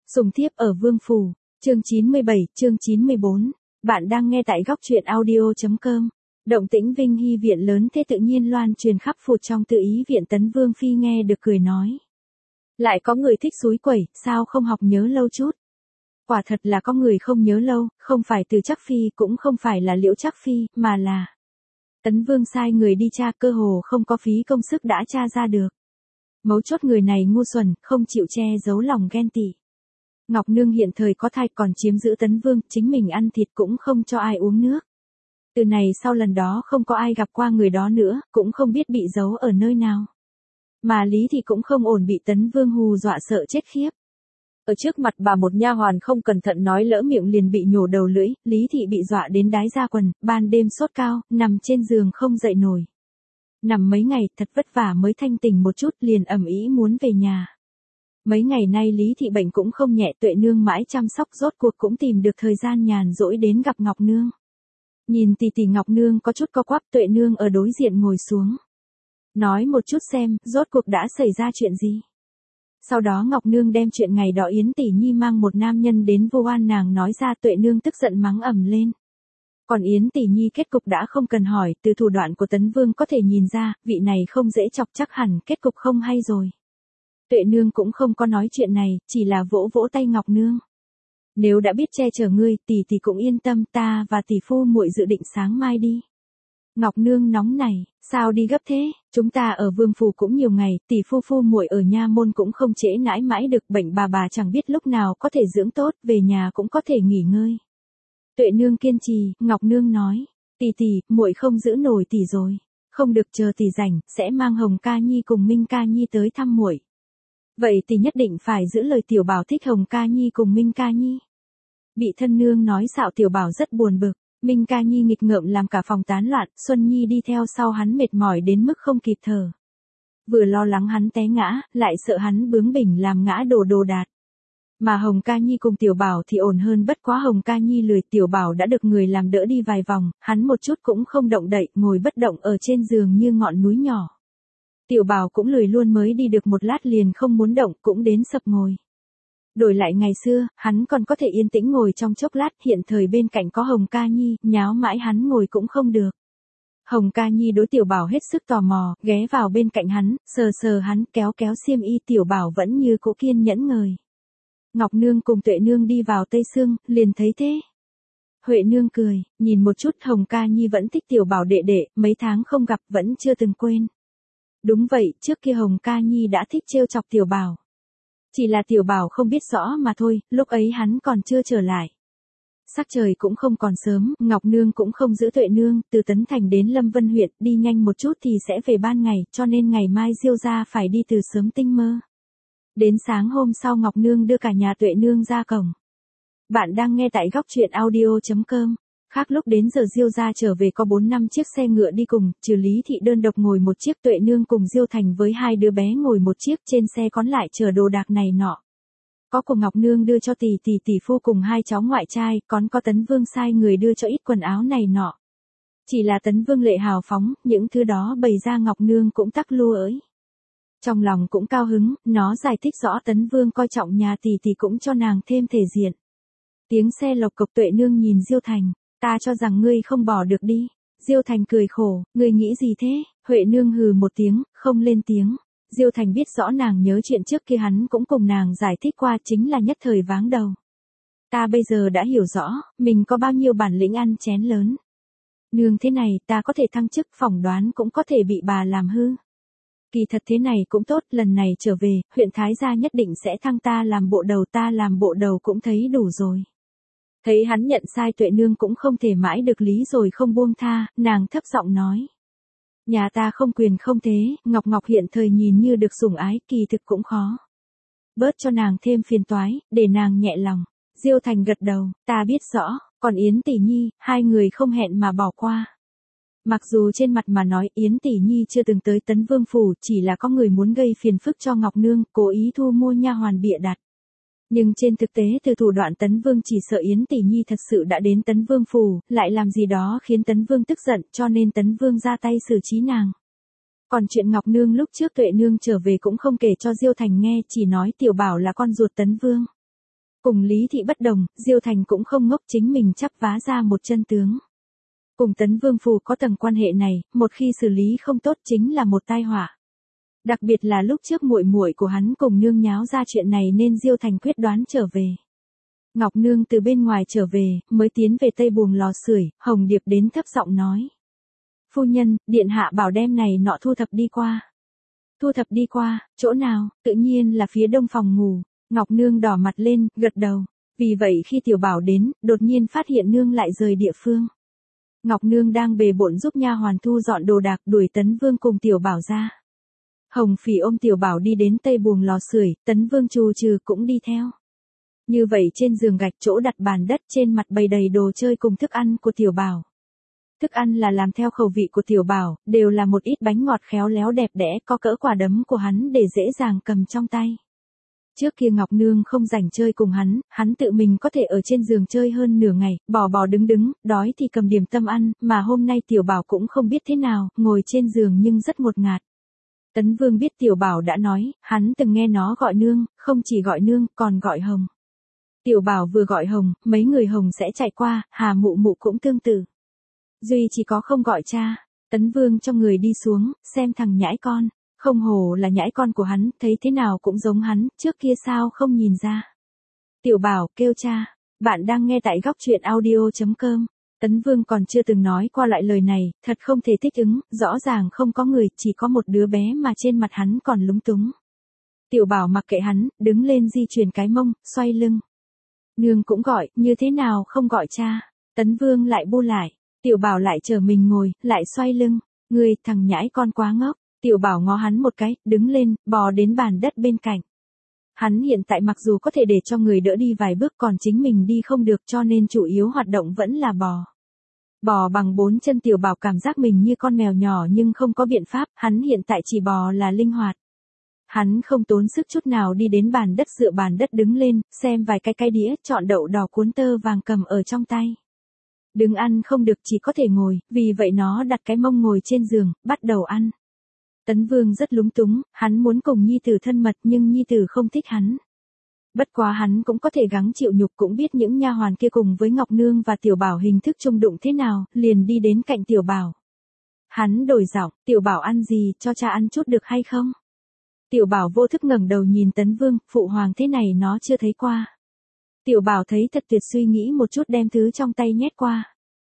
Sùng thiếp ở Vương Phủ, chương 97, chương 94. Bạn đang nghe tại góc truyện audio.com. Động tĩnh Vinh Hy viện lớn thế tự nhiên loan truyền khắp phủ trong tự ý viện Tấn Vương Phi nghe được cười nói. Lại có người thích xúi quẩy, sao không học nhớ lâu chút. Quả thật là có người không nhớ lâu, không phải Từ Trắc Phi cũng không phải là Liễu Trắc Phi, mà là Tấn Vương sai người đi tra, cơ hồ không có phí công sức đã tra ra được. Mấu chốt người này ngu xuẩn, không chịu che giấu lòng ghen tị. Ngọc Nương hiện thời có thai còn chiếm giữ Tấn Vương, chính mình ăn thịt cũng không cho ai uống nước. Từ này sau lần đó không có ai gặp qua người đó nữa, cũng không biết bị giấu ở nơi nào. Mà Lý Thị cũng không ổn, bị Tấn Vương hù dọa sợ chết khiếp. Ở trước mặt bà một nha hoàn không cẩn thận nói lỡ miệng liền bị nhổ đầu lưỡi, Lý Thị bị dọa đến đái ra quần, ban đêm sốt cao, nằm trên giường không dậy nổi. Nằm mấy ngày thật vất vả mới thanh tỉnh một chút, liền ầm ĩ muốn về nhà. Mấy ngày nay Lý Thị bệnh cũng không nhẹ, Tuệ Nương mãi chăm sóc rốt cuộc cũng tìm được thời gian nhàn rỗi đến gặp Ngọc Nương. Nhìn tỷ Ngọc Nương có chút co quắp, Tuệ Nương ở đối diện ngồi xuống. Nói một chút xem, rốt cuộc đã xảy ra chuyện gì. Sau đó Ngọc Nương đem chuyện ngày đó Yến tỷ nhi mang một nam nhân đến vu oan nàng nói ra, Tuệ Nương tức giận mắng ầm lên. Còn Yến tỷ nhi kết cục đã không cần hỏi, từ thủ đoạn của Tấn Vương có thể nhìn ra, vị này không dễ chọc, chắc hẳn kết cục không hay rồi. Tuệ Nương cũng không có nói chuyện này, chỉ là vỗ vỗ tay Ngọc Nương. Nếu đã biết che chở ngươi, tỷ cũng yên tâm, ta và tỷ phu muội dự định sáng mai đi. Ngọc Nương nóng nảy, sao đi gấp thế, chúng ta ở Vương Phủ cũng nhiều ngày, tỷ phu muội ở nha môn cũng không trễ nãi mãi được, bệnh bà chẳng biết lúc nào có thể dưỡng tốt, về nhà cũng có thể nghỉ ngơi. Tuệ Nương kiên trì, Ngọc Nương nói, tỷ, muội không giữ nổi tỷ rồi, không được, chờ tỷ rảnh, sẽ mang Hồng Ca Nhi cùng Minh Ca Nhi tới thăm muội. Vậy tỷ nhất định phải giữ lời, Tiểu Bảo thích Hồng Ca Nhi cùng Minh Ca Nhi. Bị thân nương nói xạo, Tiểu Bảo rất buồn bực, Minh Ca Nhi nghịch ngợm làm cả phòng tán loạn, Xuân Nhi đi theo sau hắn mệt mỏi đến mức không kịp thở. Vừa lo lắng hắn té ngã, lại sợ hắn bướng bỉnh làm ngã đồ đạc. Mà Hồng Ca Nhi cùng Tiểu Bảo thì ổn hơn, bất quá Hồng Ca Nhi lười, Tiểu Bảo đã được người làm đỡ đi vài vòng, hắn một chút cũng không động đậy, ngồi bất động ở trên giường như ngọn núi nhỏ. Tiểu Bảo cũng lười luôn, mới đi được một lát liền không muốn động, cũng đến sập ngồi. Đổi lại ngày xưa, hắn còn có thể yên tĩnh ngồi trong chốc lát, hiện thời bên cạnh có Hồng Ca Nhi, nháo mãi hắn ngồi cũng không được. Hồng Ca Nhi đối Tiểu Bảo hết sức tò mò, ghé vào bên cạnh hắn, sờ hắn, kéo xiêm y, Tiểu Bảo vẫn như cũ kiên nhẫn ngời. Ngọc Nương cùng Tuệ Nương đi vào Tây Sương, liền thấy thế. Huệ Nương cười, nhìn một chút, Hồng Ca Nhi vẫn thích Tiểu Bảo đệ, mấy tháng không gặp vẫn chưa từng quên. Đúng vậy, trước kia Hồng Ca Nhi đã thích trêu chọc Tiểu Bảo. Chỉ là Tiểu Bảo không biết rõ mà thôi, lúc ấy hắn còn chưa trở lại. Sắc trời cũng không còn sớm, Ngọc Nương cũng không giữ Tuệ Nương, từ Tấn Thành đến Lâm Vân huyện, đi nhanh một chút thì sẽ về ban ngày, cho nên ngày mai Diêu gia phải đi từ sớm tinh mơ. Đến sáng hôm sau Ngọc Nương đưa cả nhà Tuệ Nương ra cổng. Bạn đang nghe tại góc truyện audio.com. Khác lúc đến giờ Diêu gia trở về có 4-5 chiếc xe ngựa đi cùng, trừ Lý Thị đơn độc ngồi một chiếc, Tuệ Nương cùng Diêu Thành với 2 đứa bé ngồi một chiếc, trên xe còn lại chờ đồ đạc này nọ. Có của Ngọc Nương đưa cho tỷ phu cùng 2 cháu ngoại trai, còn có Tấn Vương sai người đưa cho ít quần áo này nọ. Chỉ là Tấn Vương lệ hào phóng, những thứ đó bày ra Ngọc Nương cũng tắc lua ới. Trong lòng cũng cao hứng, nó giải thích rõ Tấn Vương coi trọng nhà tỷ cũng cho nàng thêm thể diện. Tiếng xe lộc cộc, Tuệ Nương nhìn Diêu Thành. Ta cho rằng ngươi không bỏ được đi. Diêu Thành cười khổ, ngươi nghĩ gì thế? Huệ Nương hừ một tiếng, không lên tiếng. Diêu Thành biết rõ nàng nhớ chuyện trước kia hắn cũng cùng nàng giải thích qua, chính là nhất thời váng đầu. Ta bây giờ đã hiểu rõ, mình có bao nhiêu bản lĩnh ăn chén lớn. Nương thế này, ta có thể thăng chức, phỏng đoán cũng có thể bị bà làm hư. Kỳ thật thế này cũng tốt, lần này trở về, huyện Thái gia nhất định sẽ thăng ta làm bộ đầu, ta làm bộ đầu cũng thấy đủ rồi. Thấy hắn nhận sai, Tuệ Nương cũng không thể mãi được lý rồi không buông tha, nàng thấp giọng nói. Nhà ta không quyền không thế, Ngọc hiện thời nhìn như được sủng ái, kỳ thực cũng khó. Bớt cho nàng thêm phiền toái, để nàng nhẹ lòng. Diêu Thành gật đầu, ta biết rõ, còn Yến tỷ nhi, 2 người không hẹn mà bỏ qua. Mặc dù trên mặt mà nói Yến tỷ nhi chưa từng tới Tấn Vương Phủ, chỉ là có người muốn gây phiền phức cho Ngọc Nương, cố ý thu mua nha hoàn bịa đặt. Nhưng trên thực tế từ thủ đoạn Tấn Vương chỉ sợ Yến tỷ nhi thật sự đã đến Tấn Vương Phủ, lại làm gì đó khiến Tấn Vương tức giận, cho nên Tấn Vương ra tay xử trí nàng. Còn chuyện Ngọc Nương lúc trước Tuệ Nương trở về cũng không kể cho Diêu Thành nghe, chỉ nói Tiểu Bảo là con ruột Tấn Vương. Cùng Lý Thị bất đồng, Diêu Thành cũng không ngốc, chính mình chắp vá ra một chân tướng. Cùng Tấn Vương Phủ có tầng quan hệ này, một khi xử lý không tốt chính là một tai họa. Đặc biệt là lúc trước muội muội của hắn cùng nương nháo ra chuyện này nên Diêu Thành quyết đoán trở về. Ngọc Nương từ bên ngoài trở về, mới tiến về tây buồng lò sưởi, Hồng Điệp đến thấp giọng nói. Phu nhân, điện hạ bảo đem này nọ thu thập đi qua. Thu thập đi qua, chỗ nào, tự nhiên là phía đông phòng ngủ. Ngọc Nương đỏ mặt lên, gật đầu. Vì vậy khi Tiểu Bảo đến, đột nhiên phát hiện nương lại rời địa phương. Ngọc Nương đang bề bộn giúp nha hoàn thu dọn đồ đạc, đuổi Tấn Vương cùng Tiểu Bảo ra. Hồng Phỉ ôm Tiểu Bảo đi đến tây buồng lò sưởi, Tấn Vương trù trừ cũng đi theo. Như vậy trên giường gạch chỗ đặt bàn đất, trên mặt bày đầy đồ chơi cùng thức ăn của Tiểu Bảo. Thức ăn là làm theo khẩu vị của Tiểu Bảo, đều là một ít bánh ngọt khéo léo đẹp đẽ có cỡ quả đấm của hắn để dễ dàng cầm trong tay. Trước kia Ngọc Nương không rảnh chơi cùng hắn tự mình có thể ở trên giường chơi hơn nửa ngày, bò bò đứng đứng, đói thì cầm điểm tâm ăn, mà hôm nay Tiểu Bảo cũng không biết thế nào, ngồi trên giường nhưng rất ngột ngạt. Tấn Vương biết Tiểu Bảo đã nói, hắn từng nghe nó gọi nương, không chỉ gọi nương, còn gọi Hồng. Tiểu Bảo vừa gọi Hồng, mấy người Hồng sẽ chạy qua, Hà Mụ Mụ cũng tương tự. Duy chỉ có không gọi cha. Tấn Vương trong người đi xuống, xem thằng nhãi con. Không hổ là nhãi con của hắn, thấy thế nào cũng giống hắn, trước kia sao không nhìn ra. Tiểu Bảo kêu cha. Bạn đang nghe tại góc truyện audio.com. Tấn Vương còn chưa từng nói qua loại lời này, thật không thể thích ứng, rõ ràng không có người, chỉ có một đứa bé mà trên mặt hắn còn lúng túng. Tiểu Bảo mặc kệ hắn, đứng lên di chuyển cái mông, xoay lưng. Nương cũng gọi, như thế nào không gọi cha. Tấn Vương lại bu lại. Tiểu Bảo lại chờ mình ngồi, lại xoay lưng. Ngươi, thằng nhãi con quá ngốc. Tiểu Bảo ngó hắn một cái, đứng lên, bò đến bàn đất bên cạnh. Hắn hiện tại mặc dù có thể để cho người đỡ đi vài bước còn chính mình đi không được cho nên chủ yếu hoạt động vẫn là bò. Bò bằng 4 chân. Tiểu Bảo cảm giác mình như con mèo nhỏ nhưng không có biện pháp, hắn hiện tại chỉ bò là linh hoạt. Hắn không tốn sức chút nào đi đến bàn đất, dựa bàn đất đứng lên, xem vài cái đĩa, chọn đậu đỏ cuốn tơ vàng cầm ở trong tay. Đứng ăn không được chỉ có thể ngồi, vì vậy nó đặt cái mông ngồi trên giường, bắt đầu ăn. Tấn Vương rất lúng túng, hắn muốn cùng nhi tử thân mật nhưng nhi tử không thích hắn. Bất quá hắn cũng có thể gắng chịu nhục, cũng biết những nha hoàn kia cùng với Ngọc Nương và Tiểu Bảo hình thức chung đụng thế nào, liền đi đến cạnh Tiểu Bảo. Hắn đổi giọng, Tiểu Bảo ăn gì, cho cha ăn chút được hay không? Tiểu Bảo vô thức ngẩng đầu nhìn Tấn Vương, phụ hoàng thế này nó chưa thấy qua. Tiểu Bảo thấy thật tuyệt, suy nghĩ một chút đem thứ trong tay nhét qua.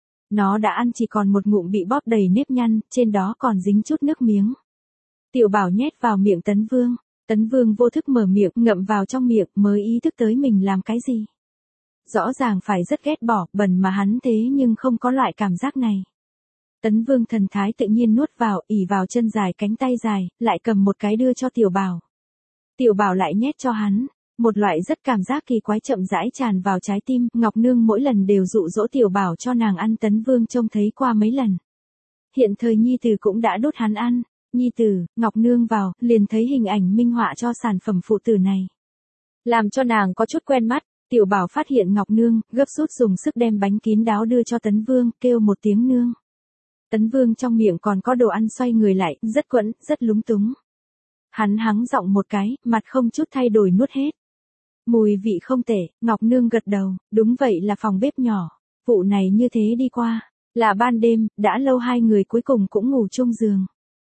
Nó đã ăn chỉ còn một ngụm bị bóp đầy nếp nhăn, trên đó còn dính chút nước miếng. Tiểu Bảo nhét vào miệng Tấn Vương. Tấn Vương vô thức mở miệng, ngậm vào trong miệng, mới ý thức tới mình làm cái gì. Rõ ràng phải rất ghét bỏ, bẩn mà hắn thế nhưng không có loại cảm giác này. Tấn Vương thần thái tự nhiên nuốt vào, ỉ vào chân dài cánh tay dài, lại cầm một cái đưa cho Tiểu Bảo. Tiểu Bảo lại nhét cho hắn. Một loại rất cảm giác kỳ quái chậm rãi tràn vào trái tim, Ngọc Nương mỗi lần đều dụ dỗ Tiểu Bảo cho nàng ăn, Tấn Vương trông thấy qua mấy lần. Hiện thời nhi tử cũng đã đốt hắn ăn. Nhi tử, Ngọc Nương vào, liền thấy hình ảnh minh họa cho sản phẩm phụ tử này. Làm cho nàng có chút quen mắt, Tiểu Bảo phát hiện Ngọc Nương, gấp rút dùng sức đem bánh kín đáo đưa cho Tấn Vương, kêu một tiếng nương. Tấn Vương trong miệng còn có đồ ăn, xoay người lại, rất quẫn, rất lúng túng. Hắn hắng giọng một cái, mặt không chút thay đổi nuốt hết. Mùi vị không tệ, Ngọc Nương gật đầu, đúng vậy là phòng bếp nhỏ. Vụ này như thế đi qua, là ban đêm, đã lâu hai người cuối cùng cũng ngủ chung giường.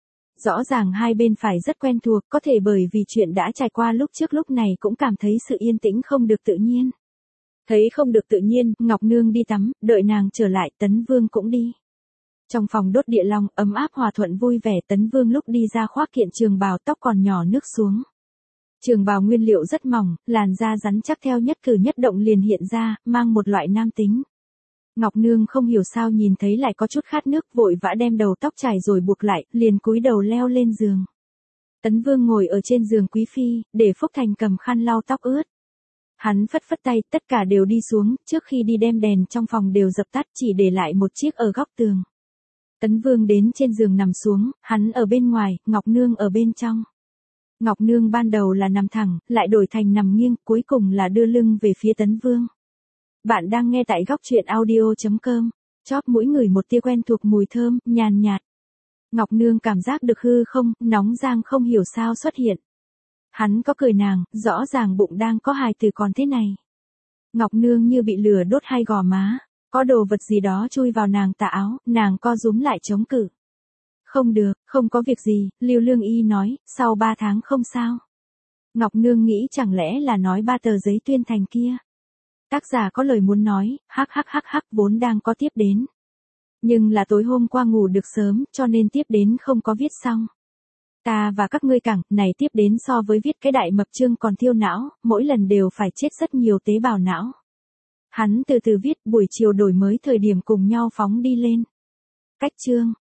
Rõ ràng hai bên phải rất quen thuộc, có thể bởi vì chuyện đã trải qua lúc trước lúc này cũng cảm thấy sự yên tĩnh không được tự nhiên. Thấy không được tự nhiên, Ngọc Nương đi tắm, đợi nàng trở lại, Tấn Vương cũng đi. Trong phòng đốt địa long, ấm áp hòa thuận vui vẻ, Tấn Vương lúc đi ra khoác kiện trường bào, tóc còn nhỏ nước xuống. Trường bào nguyên liệu rất mỏng, làn da rắn chắc, theo nhất cử nhất động liền hiện ra, mang một loại nam tính. Ngọc Nương không hiểu sao nhìn thấy lại có chút khát nước, vội vã đem đầu tóc chải rồi buộc lại, liền cúi đầu leo lên giường. Tấn Vương ngồi ở trên giường quý phi, để Phúc Thành cầm khăn lau tóc ướt. Hắn phất phất tay, tất cả đều đi xuống, trước khi đi đem đèn trong phòng đều dập tắt, chỉ để lại một chiếc ở góc tường. Tấn Vương đến trên giường nằm xuống, hắn ở bên ngoài, Ngọc Nương ở bên trong. Ngọc Nương ban đầu là nằm thẳng, lại đổi thành nằm nghiêng, cuối cùng là đưa lưng về phía Tấn Vương. Bạn đang nghe tại góc truyện audio.com. Chóp mũi ngửi một tia quen thuộc mùi thơm, nhàn nhạt. Ngọc Nương cảm giác được hư không, nóng rang không hiểu sao xuất hiện. Hắn có cười nàng, rõ ràng bụng đang có hài tử còn thế này. Ngọc Nương như bị lửa đốt hai gò má, có đồ vật gì đó chui vào nàng tà áo, nàng co rúm lại chống cự. Không được, không có việc gì, Lưu Lương Y nói, sau 3 tháng không sao. Ngọc Nương nghĩ chẳng lẽ là nói 3 tờ giấy tuyên thành kia. Tác giả có lời muốn nói, hắc vốn đang có tiếp đến. Nhưng là tối hôm qua ngủ được sớm, cho nên tiếp đến không có viết xong. Ta và các ngươi cẳng, này tiếp đến so với viết cái đại mập chương còn thiêu não, mỗi lần đều phải chết rất nhiều tế bào não. Hắn từ từ viết, buổi chiều đổi mới thời điểm cùng nhau phóng đi lên. Cách chương.